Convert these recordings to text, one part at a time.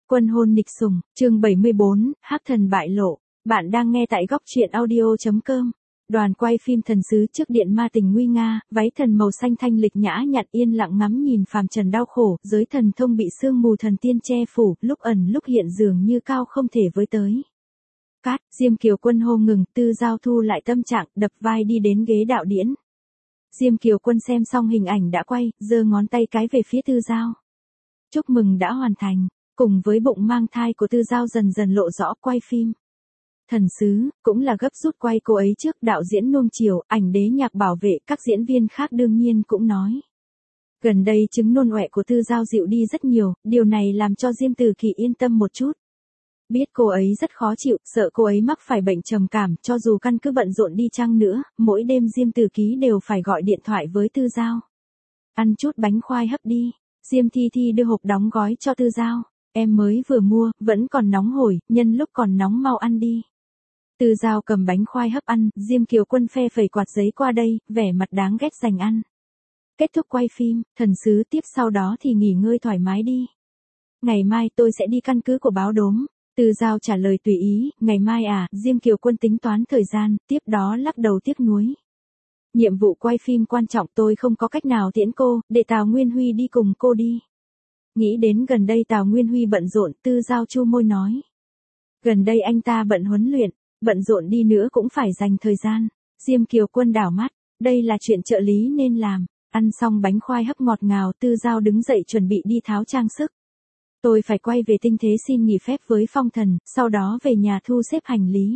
Quân hôn nghịch sủng, chương 74, hắc thần bại lộ. Bạn đang nghe tại góc truyện audio.com. Đoàn quay phim Thần sứ trước điện ma tình nguy nga, váy thần màu xanh thanh lịch nhã nhặn yên lặng ngắm nhìn phàm trần đau khổ, giới thần thông bị sương mù thần tiên che phủ, lúc ẩn lúc hiện dường như cao không thể với tới. Cát, Diêm Kiều Quân hô ngừng, Tư Giao thu lại tâm trạng, đập vai đi đến ghế đạo điển. Diêm Kiều Quân xem xong hình ảnh đã quay, giơ ngón tay cái về phía Tư Giao. Chúc mừng đã hoàn thành. Cùng với bụng mang thai của Tư Giao dần dần lộ rõ quay phim. Thần sứ, cũng là gấp rút quay cô ấy trước, đạo diễn nuông chiều, ảnh đế nhạc bảo vệ, các diễn viên khác đương nhiên cũng nói. Gần đây chứng nôn ọe của Tư Giao dịu đi rất nhiều, điều này làm cho Diêm Từ Kỳ yên tâm một chút. Biết cô ấy rất khó chịu, sợ cô ấy mắc phải bệnh trầm cảm, cho dù căn cứ bận rộn đi chăng nữa, mỗi đêm Diêm Từ Ký đều phải gọi điện thoại với Tư Giao. Ăn chút bánh khoai hấp đi. Diêm Thi Thi đưa hộp đóng gói cho Tư Giao. Em mới vừa mua, vẫn còn nóng hổi, nhân lúc còn nóng mau ăn đi. Tư Giao cầm bánh khoai hấp ăn, Diêm Kiều Quân phe phẩy quạt giấy qua đây, vẻ mặt đáng ghét dành ăn. Kết thúc quay phim, thần sứ tiếp sau đó thì nghỉ ngơi thoải mái đi. Ngày mai tôi sẽ đi căn cứ của báo đốm. Tư Giao trả lời tùy ý, ngày mai à, Diêm Kiều Quân tính toán thời gian, tiếp đó lắc đầu tiếc nuối. Nhiệm vụ quay phim quan trọng, tôi không có cách nào tiễn cô, để Tào Nguyên Huy đi cùng cô đi. Nghĩ đến gần đây Tào Nguyên Huy bận rộn, Tư Giao chu môi nói. Gần đây anh ta bận huấn luyện, bận rộn đi nữa cũng phải dành thời gian. Diêm Kiều Quân đảo mắt, đây là chuyện trợ lý nên làm. Ăn xong bánh khoai hấp ngọt ngào, Tư Giao đứng dậy chuẩn bị đi tháo trang sức. Tôi phải quay về Tinh Thế xin nghỉ phép với Phong Thần, sau đó về nhà thu xếp hành lý.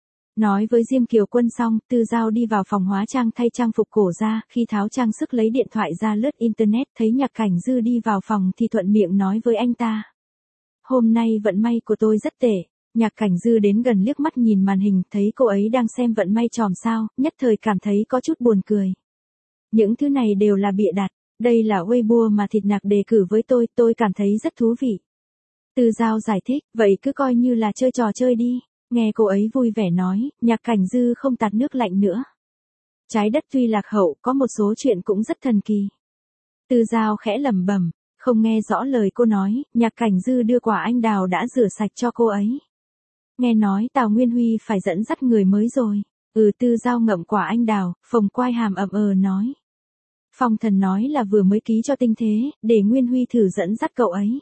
Nói với Diêm Kiều Quân xong, Tư Giao đi vào phòng hóa trang thay trang phục cổ ra, khi tháo trang sức lấy điện thoại ra lướt internet, thấy Nhạc Cảnh Dư đi vào phòng thì thuận miệng nói với anh ta. Hôm nay vận may của tôi rất tệ. Nhạc Cảnh Dư đến gần liếc mắt nhìn màn hình, thấy cô ấy đang xem vận may chòm sao, nhất thời cảm thấy có chút buồn cười. Những thứ này đều là bịa đặt, đây là Weibo mà Thịt Nạc đề cử với tôi cảm thấy rất thú vị. Tư Giao giải thích, vậy cứ coi như là chơi trò chơi đi. Nghe cô ấy vui vẻ nói, Nhạc Cảnh Dư không tạt nước lạnh nữa. Trái đất tuy lạc hậu, có một số chuyện cũng rất thần kỳ. Tư Giao khẽ lẩm bẩm, không nghe rõ lời cô nói, Nhạc Cảnh Dư đưa quả anh đào đã rửa sạch cho cô ấy. Nghe nói Tào Nguyên Huy phải dẫn dắt người mới rồi. Tư Giao ngậm quả anh đào, phồng quai hàm nói. Phong Thần nói là vừa mới ký cho Tinh Thế, để Nguyên Huy thử dẫn dắt cậu ấy.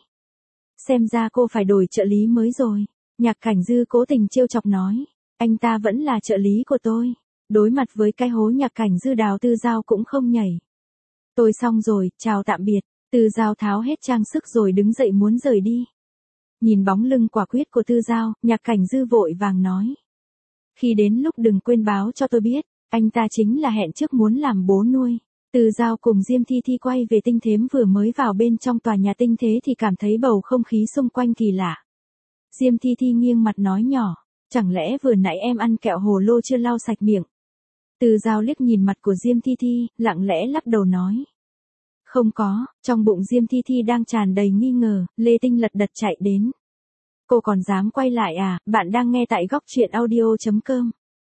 Xem ra cô phải đổi trợ lý mới rồi. Nhạc Cảnh Dư cố tình trêu chọc nói, anh ta vẫn là trợ lý của tôi. Đối mặt với cái hố Nhạc Cảnh Dư đào, Tư Giao cũng không nhảy. Tôi xong rồi, chào tạm biệt. Tư Giao tháo hết trang sức rồi đứng dậy muốn rời đi. Nhìn bóng lưng quả quyết của Tư Giao, Nhạc Cảnh Dư vội vàng nói. Khi đến lúc đừng quên báo cho tôi biết, anh ta chính là hẹn trước muốn làm bố nuôi. Tư Giao cùng Diêm Thi Thi quay về Tinh Thếm, vừa mới vào bên trong tòa nhà Tinh Thế thì cảm thấy bầu không khí xung quanh kỳ lạ. Diêm Thi Thi nghiêng mặt nói nhỏ, chẳng lẽ vừa nãy em ăn kẹo hồ lô chưa lau sạch miệng? Tư Giao liếc nhìn mặt của Diêm Thi Thi, lặng lẽ lắc đầu nói. Không có, trong bụng Diêm Thi Thi đang tràn đầy nghi ngờ, Lê Tinh lật đật chạy đến. Cô còn dám quay lại à, bạn đang nghe tại góc truyện audio.com.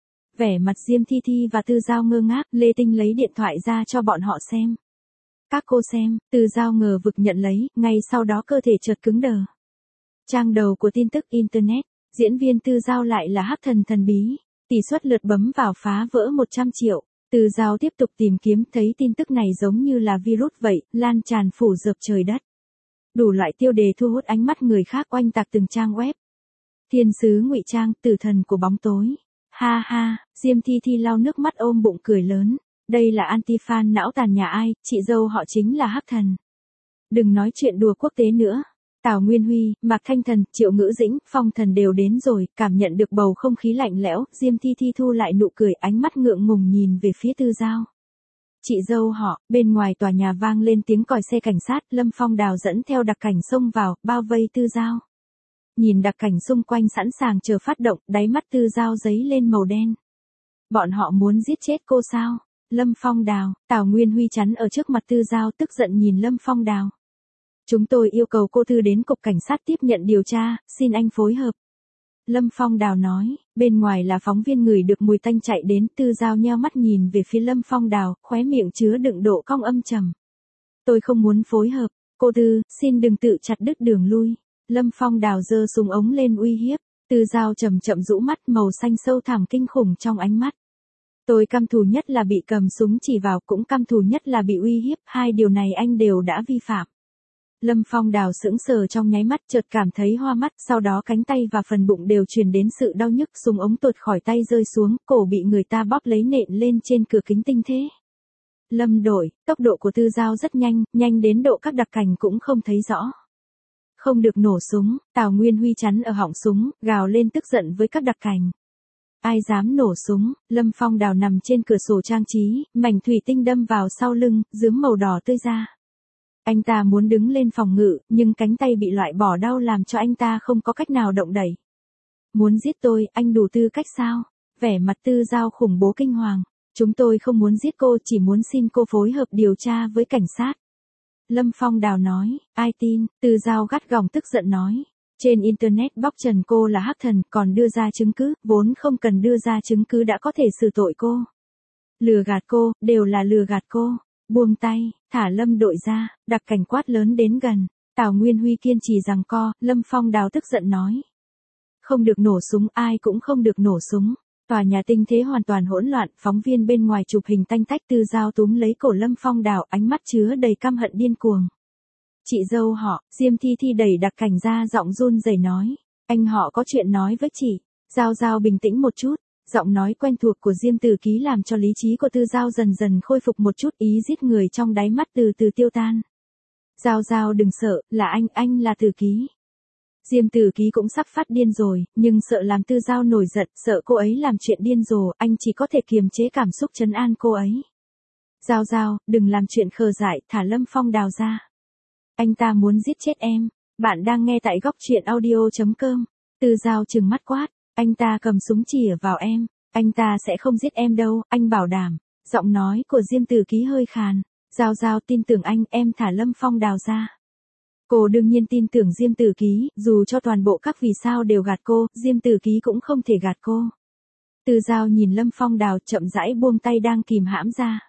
Vẻ mặt Diêm Thi Thi và Tư Giao ngơ ngác, Lê Tinh lấy điện thoại ra cho bọn họ xem. Các cô xem, Tư Giao ngờ vực nhận lấy, ngay sau đó cơ thể chợt cứng đờ. Trang đầu của tin tức Internet, diễn viên Tư Giao lại là hắc thần thần bí, tỷ suất lượt bấm vào phá vỡ 100 triệu. Tư Giao tiếp tục tìm kiếm, thấy tin tức này giống như là virus vậy, lan tràn phủ rợp trời đất. Đủ loại tiêu đề thu hút ánh mắt người khác oanh tạc từng trang web. Thiên sứ ngụy trang, tử thần của bóng tối. Ha ha, Diêm Thi Thi lau nước mắt ôm bụng cười lớn. Đây là anti-fan não tàn nhà ai, chị dâu họ chính là hắc thần. Đừng nói chuyện đùa quốc tế nữa. Tào Nguyên Huy, Mạc Thanh Thần, Triệu Ngữ Dĩnh, Phong Thần đều đến rồi, cảm nhận được bầu không khí lạnh lẽo, Diêm Thi Thi thu lại nụ cười, ánh mắt ngượng ngùng nhìn về phía Tư Giao. Chị dâu họ, bên ngoài tòa nhà vang lên tiếng còi xe cảnh sát, Lâm Phong Đào dẫn theo đặc cảnh xông vào, bao vây Tư Giao. Nhìn đặc cảnh xung quanh sẵn sàng chờ phát động, đáy mắt Tư Giao giấy lên màu đen. Bọn họ muốn giết chết cô sao? Lâm Phong Đào, Tào Nguyên Huy chắn ở trước mặt Tư Giao, tức giận nhìn Lâm Phong Đào. Chúng tôi yêu cầu cô Tư đến cục cảnh sát tiếp nhận điều tra, xin anh phối hợp. Lâm Phong Đào nói, bên ngoài là phóng viên ngửi được mùi tanh chạy đến, Tư Giao nheo mắt nhìn về phía Lâm Phong Đào, khóe miệng chứa đựng độ cong âm trầm. Tôi không muốn phối hợp, cô Tư, xin đừng tự chặt đứt đường lui. Lâm Phong Đào giơ súng ống lên uy hiếp. Tư Giao chậm chậm rũ mắt, màu xanh sâu thẳm kinh khủng trong ánh mắt. Tôi căm thù nhất là bị cầm súng chỉ vào, cũng căm thù nhất là bị uy hiếp, hai điều này anh đều đã vi phạm. Lâm Phong Đào sững sờ trong nháy mắt, chợt cảm thấy hoa mắt, sau đó cánh tay và phần bụng đều truyền đến sự đau nhức, súng ống tuột khỏi tay rơi xuống, cổ bị người ta bóp lấy nện lên trên cửa kính tinh thế. Lâm đội, tốc độ của Tư Giao rất nhanh, nhanh đến độ các đặc cảnh cũng không thấy rõ. Không được nổ súng, Tào Nguyên Huy chắn ở họng súng, gào lên tức giận với các đặc cảnh. Ai dám nổ súng? Lâm Phong Đào nằm trên cửa sổ trang trí, mảnh thủy tinh đâm vào sau lưng, dướm màu đỏ tươi ra. Anh ta muốn đứng lên phòng ngự, nhưng cánh tay bị loại bỏ đau làm cho anh ta không có cách nào động đẩy. Muốn giết tôi, anh đủ tư cách sao? Vẻ mặt Tư Giao khủng bố kinh hoàng. Chúng tôi không muốn giết cô, chỉ muốn xin cô phối hợp điều tra với cảnh sát. Lâm Phong Đào nói, ai tin? Tư Giao gắt gỏng tức giận nói. Trên Internet bóc trần cô là hắc thần, còn đưa ra chứng cứ, vốn không cần đưa ra chứng cứ đã có thể xử tội cô. Lừa gạt cô, đều là lừa gạt cô. Buông tay, thả Lâm đội ra, đặc cảnh quát lớn đến gần. Tào Nguyên Huy kiên trì giằng co, Lâm Phong Đào tức giận nói. Không được nổ súng, ai cũng không được nổ súng. Tòa nhà tinh thế hoàn toàn hỗn loạn, phóng viên bên ngoài chụp hình tanh tách. Tư Giao túm lấy cổ Lâm Phong Đào, ánh mắt chứa đầy căm hận điên cuồng. Chị dâu họ, Diêm Thi Thi đẩy đặc cảnh ra, giọng run rẩy nói. Anh họ có chuyện nói với chị. Giao Giao bình tĩnh một chút. Giọng nói quen thuộc của Diêm Tử Ký làm cho lý trí của Tư Giao dần dần khôi phục một chút, ý giết người trong đáy mắt từ từ tiêu tan. Giao Giao đừng sợ, là anh là Tử Ký. Diêm Tử Ký cũng sắp phát điên rồi, nhưng sợ làm Tư Giao nổi giận, sợ cô ấy làm chuyện điên rồ, anh chỉ có thể kiềm chế cảm xúc trấn an cô ấy. Giao Giao, đừng làm chuyện khờ dại, thả Lâm Phong Đào ra. Anh ta muốn giết chết em. Bạn đang nghe tại góc truyện audio.com. Tư Giao trừng mắt quát. Anh ta cầm súng chĩa vào em. Anh ta sẽ không giết em đâu, anh bảo đảm. Giọng nói của Diêm Tử Ký hơi khàn. Giao Giao tin tưởng anh, em thả Lâm Phong Đào ra. Cô đương nhiên tin tưởng Diêm Tử Ký, dù cho toàn bộ các vì sao đều gạt cô, Diêm Tử Ký cũng không thể gạt cô. Tư Giao nhìn Lâm Phong Đào chậm rãi buông tay đang kìm hãm ra.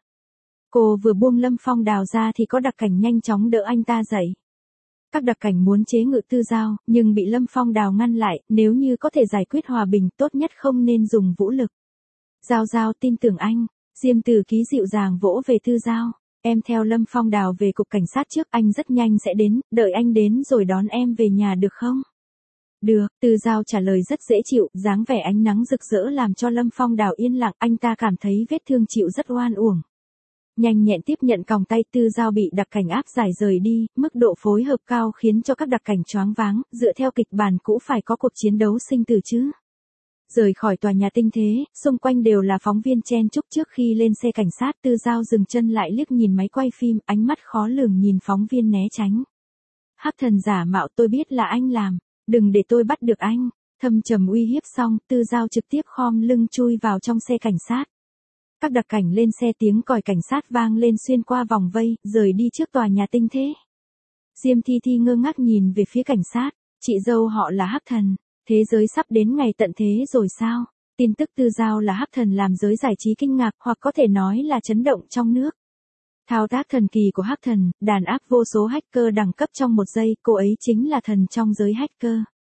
Cô vừa buông Lâm Phong Đào ra thì có đặc cảnh nhanh chóng đỡ anh ta dậy. Các đặc cảnh muốn chế ngự Tư Giao, nhưng bị Lâm Phong Đào ngăn lại, nếu như có thể giải quyết hòa bình tốt nhất không nên dùng vũ lực. Giao Giao tin tưởng anh, Diêm Tử Ký dịu dàng vỗ về Tư Giao. Em theo Lâm Phong Đào về cục cảnh sát trước, anh rất nhanh sẽ đến, đợi anh đến rồi đón em về nhà được không? Được, Tư Giao trả lời rất dễ chịu, dáng vẻ ánh nắng rực rỡ làm cho Lâm Phong Đào yên lặng, anh ta cảm thấy vết thương chịu rất oan uổng. Nhanh nhẹn tiếp nhận còng tay, Tư Giao bị đặc cảnh áp giải rời đi, mức độ phối hợp cao khiến cho các đặc cảnh choáng váng, dựa theo kịch bản cũ phải có cuộc chiến đấu sinh tử chứ. Rời khỏi tòa nhà tinh thế, xung quanh đều là phóng viên chen chúc. Trước khi lên xe cảnh sát, Tư Giao dừng chân lại liếc nhìn máy quay phim, ánh mắt khó lường nhìn phóng viên né tránh. Hắc thần giả mạo, tôi biết là anh làm, đừng để tôi bắt được anh. Thâm trầm uy hiếp xong, Tư Giao trực tiếp khom lưng chui vào trong xe cảnh sát. Các đặc cảnh lên xe, tiếng còi cảnh sát vang lên xuyên qua vòng vây, rời đi trước tòa nhà tinh thế. Diêm Thi Thi ngơ ngác nhìn về phía cảnh sát, chị dâu họ là hắc thần, thế giới sắp đến ngày tận thế rồi sao? Tin tức Tư Giao là hắc thần làm giới giải trí kinh ngạc, hoặc có thể nói là chấn động trong nước. Thao tác thần kỳ của hắc thần, đàn áp vô số hacker đẳng cấp trong một giây, cô ấy chính là thần trong giới hacker.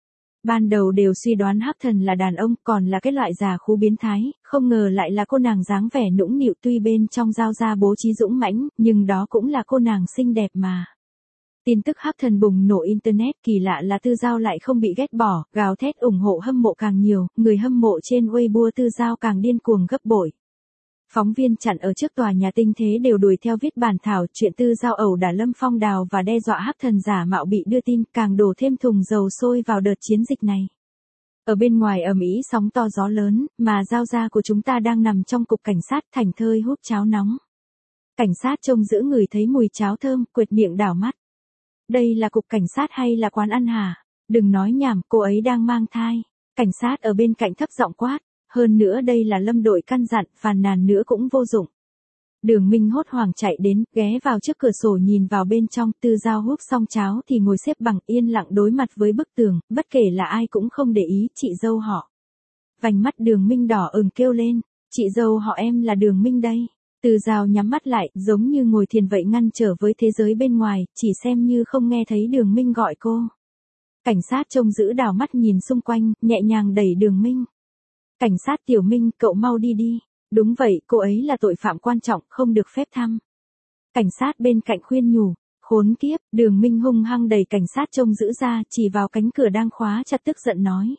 Ban đầu đều suy đoán hắc thần là đàn ông, còn là cái loại già khú biến thái, không ngờ lại là cô nàng dáng vẻ nũng nịu, tuy bên trong Giao ra bố trí dũng mãnh, nhưng đó cũng là cô nàng xinh đẹp mà. Tin tức hắc thần bùng nổ Internet, kỳ lạ là Tư Giao lại không bị ghét bỏ, gào thét ủng hộ hâm mộ càng nhiều, người hâm mộ trên Weibo Tư Giao càng điên cuồng gấp bội. Phóng viên chặn ở trước tòa nhà tinh thế đều đuổi theo viết bản thảo chuyện Tư Giao ẩu đả Lâm Phong Đào và đe dọa hắc thần giả mạo bị đưa tin, càng đổ thêm thùng dầu sôi vào đợt chiến dịch này. Ở bên ngoài ầm ĩ sóng to gió lớn, mà Giao gia của chúng ta đang nằm trong cục cảnh sát thảnh thơi húp cháo nóng. Cảnh sát trông giữ người thấy mùi cháo thơm, quệt miệng đảo mắt. Đây là cục cảnh sát hay là quán ăn hả? Đừng nói nhảm, cô ấy đang mang thai. Cảnh sát ở bên cạnh thấp giọng quát. Hơn nữa đây là Lâm đội căn dặn, phàn nàn nữa cũng vô dụng. Đường Minh hốt hoảng chạy đến, ghé vào trước cửa sổ nhìn vào bên trong. Tư Giao húp xong cháo thì ngồi xếp bằng yên lặng đối mặt với bức tường, bất kể là ai cũng không để ý. Chị dâu họ. Vành mắt Đường Minh đỏ ửng kêu lên. Chị dâu họ em là Đường Minh đây. Tư Giao nhắm mắt lại, giống như ngồi thiền vậy, ngăn trở với thế giới bên ngoài, chỉ xem như không nghe thấy Đường Minh gọi cô. Cảnh sát trông giữ đảo mắt nhìn xung quanh, nhẹ nhàng đẩy Đường Minh. Cảnh sát Tiểu Minh, cậu mau đi đi. Đúng vậy, cô ấy là tội phạm quan trọng, không được phép thăm. Cảnh sát bên cạnh khuyên nhủ. Khốn kiếp, Đường Minh hung hăng đẩy cảnh sát trông giữ ra, chỉ vào cánh cửa đang khóa chặt tức giận nói.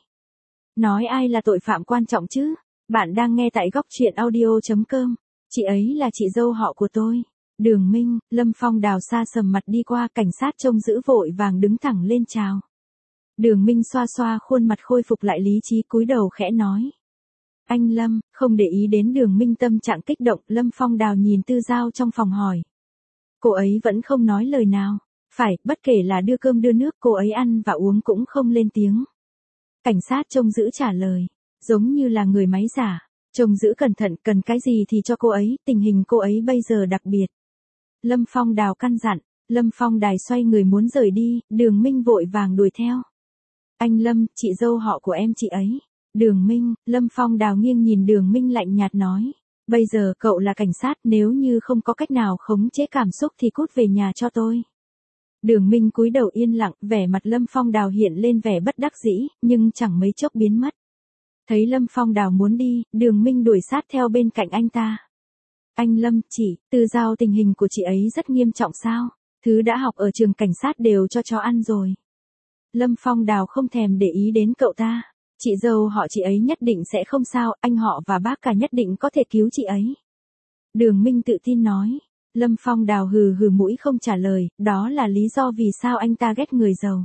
Nói ai là tội phạm quan trọng chứ? Bạn đang nghe tại góc truyện audio.com. Chị ấy là chị dâu họ của tôi. Đường Minh, Lâm Phong Đào xa sầm mặt đi qua, cảnh sát trông giữ vội vàng đứng thẳng lên chào. Đường Minh xoa xoa khuôn mặt khôi phục lại lý trí, cúi đầu khẽ nói. Anh Lâm, không để ý đến Đường Minh tâm trạng kích động, Lâm Phong Đào nhìn Tư Giao trong phòng hỏi. Cô ấy vẫn không nói lời nào. Phải, bất kể là đưa cơm đưa nước, cô ấy ăn và uống cũng không lên tiếng. Cảnh sát trông giữ trả lời. Giống như là người máy giả. Trông giữ cẩn thận, cần cái gì thì cho cô ấy, tình hình cô ấy bây giờ đặc biệt. Lâm Phong Đào căn dặn. Lâm Phong Đài xoay người muốn rời đi, Đường Minh vội vàng đuổi theo. Anh Lâm, chị dâu họ của em chị ấy. Đường Minh, Lâm Phong Đào nghiêng nhìn Đường Minh lạnh nhạt nói. Bây giờ cậu là cảnh sát, nếu như không có cách nào khống chế cảm xúc thì cút về nhà cho tôi. Đường Minh cúi đầu yên lặng, vẻ mặt Lâm Phong Đào hiện lên vẻ bất đắc dĩ, nhưng chẳng mấy chốc biến mất. Thấy Lâm Phong Đào muốn đi, Đường Minh đuổi sát theo bên cạnh anh ta. Anh Lâm, chị, Tư Giao tình hình của chị ấy rất nghiêm trọng sao? Thứ đã học ở trường cảnh sát đều cho chó ăn rồi. Lâm Phong Đào không thèm để ý đến cậu ta. Chị dâu họ chị ấy nhất định sẽ không sao, anh họ và bác cả nhất định có thể cứu chị ấy. Đường Minh tự tin nói. Lâm Phong Đào hừ hừ mũi không trả lời, đó là lý do vì sao anh ta ghét người giàu.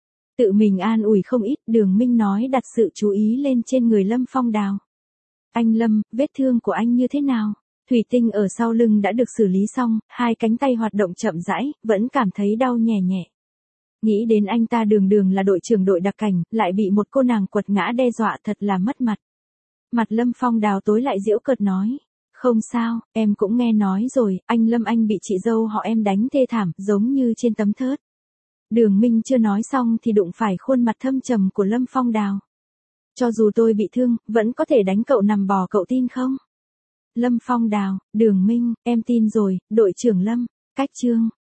Tự mình an ủi không ít, Đường Minh nói đặt sự chú ý lên trên người Lâm Phong Đào. Anh Lâm, vết thương của anh như thế nào? Thủy tinh ở sau lưng đã được xử lý xong, hai cánh tay hoạt động chậm rãi, vẫn cảm thấy đau nhẹ nhẹ. Nghĩ đến anh ta đường đường là đội trưởng đội đặc cảnh, lại bị một cô nàng quật ngã đe dọa, thật là mất mặt. Mặt Lâm Phong Đào tối lại giễu cợt nói. Không sao, em cũng nghe nói rồi, anh Lâm anh bị chị dâu họ em đánh thê thảm, giống như trên tấm thớt. Đường Minh chưa nói xong thì đụng phải khuôn mặt thâm trầm của Lâm Phong Đào. Cho dù tôi bị thương, vẫn có thể đánh cậu nằm bò, cậu tin không? Lâm Phong Đào, Đường Minh, em tin rồi, đội trưởng Lâm. Cách chương